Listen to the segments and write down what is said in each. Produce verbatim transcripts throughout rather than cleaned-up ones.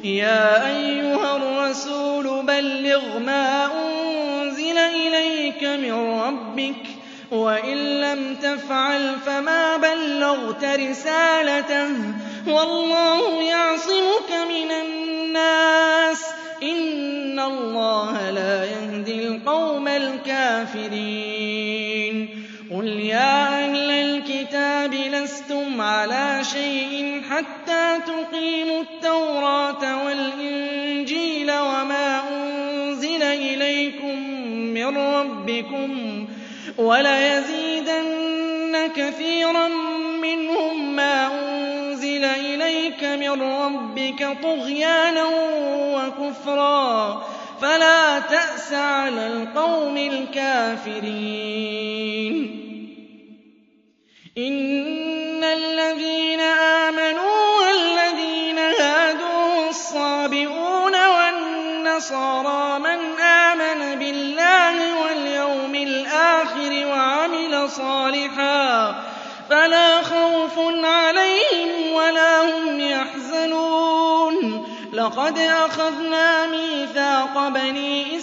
يَا أَيُّهَا الرَّسُولُ بَلِّغْ مَا أُنزِلَ إِلَيْكَ مِن رَّبِّكَ ۖ وَإِن لَّمْ تَفْعَلْ فَمَا بَلَّغْتَ رِسَالَتَهُ ۚ وَاللَّهُ يَعْصِمُكَ مِنَ النَّاسِ ۗ إِنَّ اللَّهَ لَا يَهْدِي الْقَوْمَ الْكَافِرِينَ قُلْ يَا أَهْلَ الْكِتَابِ لَسْتُمْ عَلَىٰ شَيْءٍ حَتَّىٰ تُقِيمُوا التَّوْرَاةَ وَالْإِنجِيلَ وَمَا أُنزِلَ إِلَيْكُم مِّن رَّبِّكُمْ ۗ وَلَيَزِيدَنَّ كَثِيرًا مِّنْهُم مَّا أُنزِلَ إِلَيْكَ مِن رَّبِّكَ طُغْيَانًا وَكُفْرًا ۖ فَلَا تَأْسَ عَلَى الْقَوْمِ الْكَافِرِينَ إِنَّ الَّذِينَ آمَنُوا وَالَّذِينَ هَادُوا وَالصَّابِئُونَ وَالنَّصَارَىٰ مَنْ آمَنَ بِاللَّهِ وَالْيَوْمِ الْآخِرِ وَعَمِلَ صَالِحًا فَلَا خَوْفٌ عَلَيْهِمْ وَلَا هُمْ يَحْزَنُونَ لَقَدْ أَخَذْنَا مِيثَاقَ بَنِي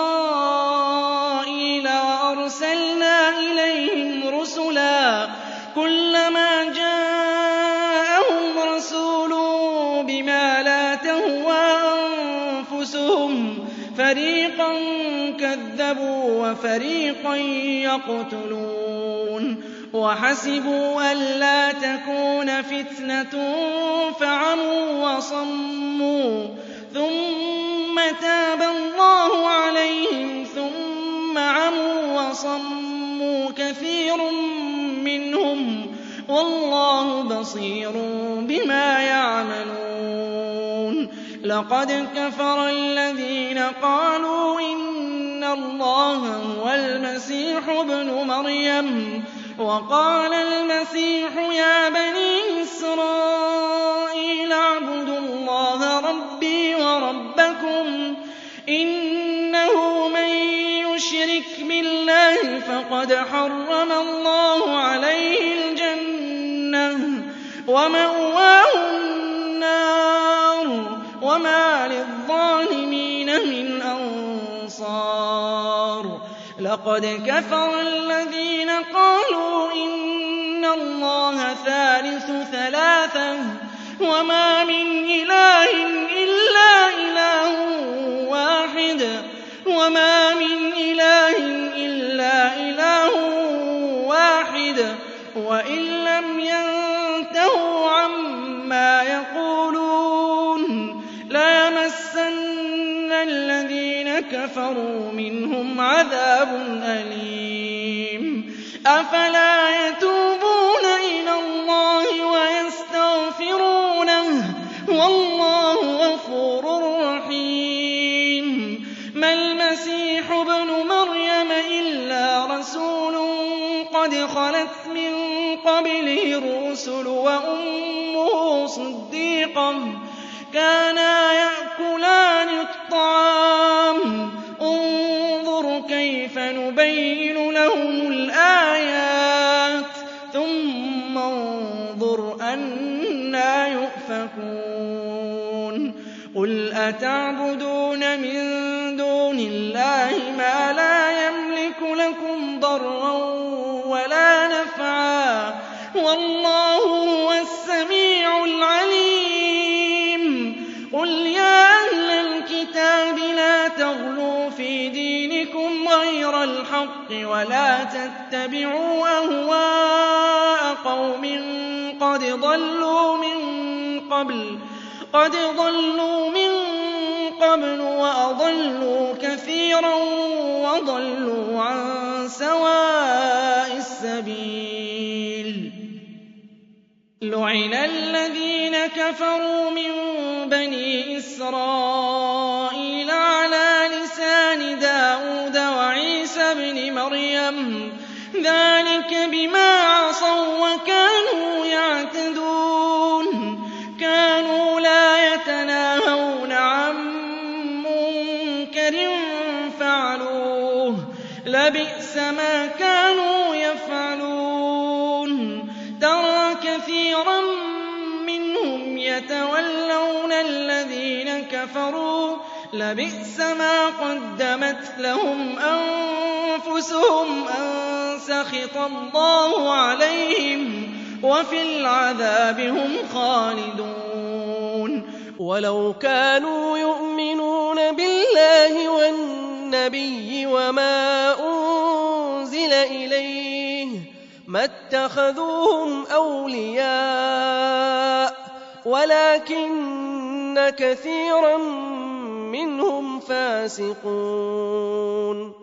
إِسْرَائِيلَ وَأَرْسَلْنَا إِلَيْهِمْ رُسُلًا كُلَّمَا جَاءَهُمْ رَسُولٌ بِمَا لَا تَهْوَىٰ أَنفُسُهُمْ فَرِيقًا كَذَّبُوا وَفَرِيقًا يَقْتُلُونَ وَحَسِبُوا أَلَّا تَكُونَ فِتْنَةٌ فَعَمُوا وَصَمُّوا ثُمَّ تَابَ اللَّهُ عَلَيْهِمْ ثُمَّ عَمُوا وَصَمُّوا كَثِيرٌ مِّنْهُمْ ۚ وَاللَّهُ بَصِيرٌ بِمَا يَعْمَلُونَ لَقَدْ كَفَرَ الَّذِينَ قَالُوا إِنَّ اللَّهَ هُوَ الْمَسِيحُ ابْنُ مَرْيَمَ وَقَالَ الْمَسِيحُ يَا بَنِي إِسْرَائِيلَ اعْبُدُوا اللَّهَ رَبِّي وَرَبَّكُمْ إِنَّهُ مَن يُشْرِكْ بِاللَّهِ فَقَدْ حَرَّمَ اللَّهُ عَلَيْهِ الْجَنَّةَ وَمَأْوَاهُ النَّارُ وَمَا لِلظَّالِمِينَ مِنْ أَنصَارٍ لَقَدْ كَفَرَ الَّذِينَ قَالُوا إِنَّ اللَّهَ ثَالِثُ ثَلَاثَةٍ وَمَا مِنْ إِلَٰهٍ إِلَّا إِلَٰهٌ وَاحِدٌ وَمَا مِنْ إِلَٰهٍ إِلَّا إِلَٰهٌ وَاحِدٌ وَإِن لَّمْ يَنتَهُوا عَمَّا يَقُولُونَ لَيَمَسَّنَّ الَّذِينَ كَفَرُوا مِنْهُمْ عَذَابٌ أَلِيمٌ أَفَلَا يَتُوبُونَ إِلَى اللَّهِ وَيَسْتَغْفِرُونَهُ ۚ وَاللَّهُ غَفُورٌ رَّحِيمٌ مَا الْمَسِيحُ ابْنُ مَرْيَمَ إِلَّا رَسُولٌ قَدْ خَلَتْ مِن قَبْلِهِ الرُّسُلُ وَأُمُّهُ صِدِّيقَةٌ كَانَا يَأْكُلَانِ الطَّعَامَ انظُرْ كَيْفَ نُبَيِّنُ لَهُمُ الْآيَاتِ ثُمَّ انظُرْ أَنَّىٰ يُؤْفَكُونَ قُلْ أَتَعْبُدُونَ مِن دُونِ اللَّهِ مَا لَا يَمْلِكُ لَكُمْ ضَرًّا وَلَا نَفْعًا ۚ وَاللَّهُ هُوَ السَّمِيعُ الْعَلِيمُ قُلْ يَا أَهْلَ الْكِتَابِ لَا تَغْلُوا فِي دِينِكُمْ غَيْرَ الْحَقِّ وَلَا تَتَّبِعُوا أَهْوَاءَ قَوْمٍ قَدْ ضَلُّوا مِن قَبْلُ قَدْ ضَلُّوا مِن قَبْلُ وَأَضَلُّوا كَثِيرًا وَضَلُّوا عَن سَوَاءِ السَّبِيلِ لُعِنَ الَّذِينَ كَفَرُوا مِن بَنِي إِسْرَائِيلَ عَلَىٰ لِسَانِ دَاوُودَ وَعِيسَى ابْنِ مَرْيَمَ ذَٰلِكَ بِمَا عَصَوا وَّكَانُوا يَعْتَدُونَ كَانُوا لَا يَتَنَاهَوْنَ عَن مُّنكَرٍ فَعَلُوهُ لَبِئْسَ مَا كَانُوا يَفْعَلُونَ تَرَىٰ كَثِيرًا مِّنْهُمْ يَتَوَلَّوْنَ الَّذِينَ كَفَرُوا لَبِئْسَ مَا قَدَّمَتْ لَهُمْ أَنفُسُهُمْ أَن سَخِطَ اللَّهُ عَلَيْهِمْ وَفِي الْعَذَابِ هُمْ خَالِدُونَ وَلَوْ كَانُوا يُؤْمِنُونَ بِاللَّهِ وَالنَّبِيِّ وَمَا أُنزِلَ إِلَيْهِ مَا اتَّخَذُوهُمْ أَوْلِيَاءَ وَلَٰكِنَّ كَثِيرًا مِّنْهُمْ فَاسِقُونَ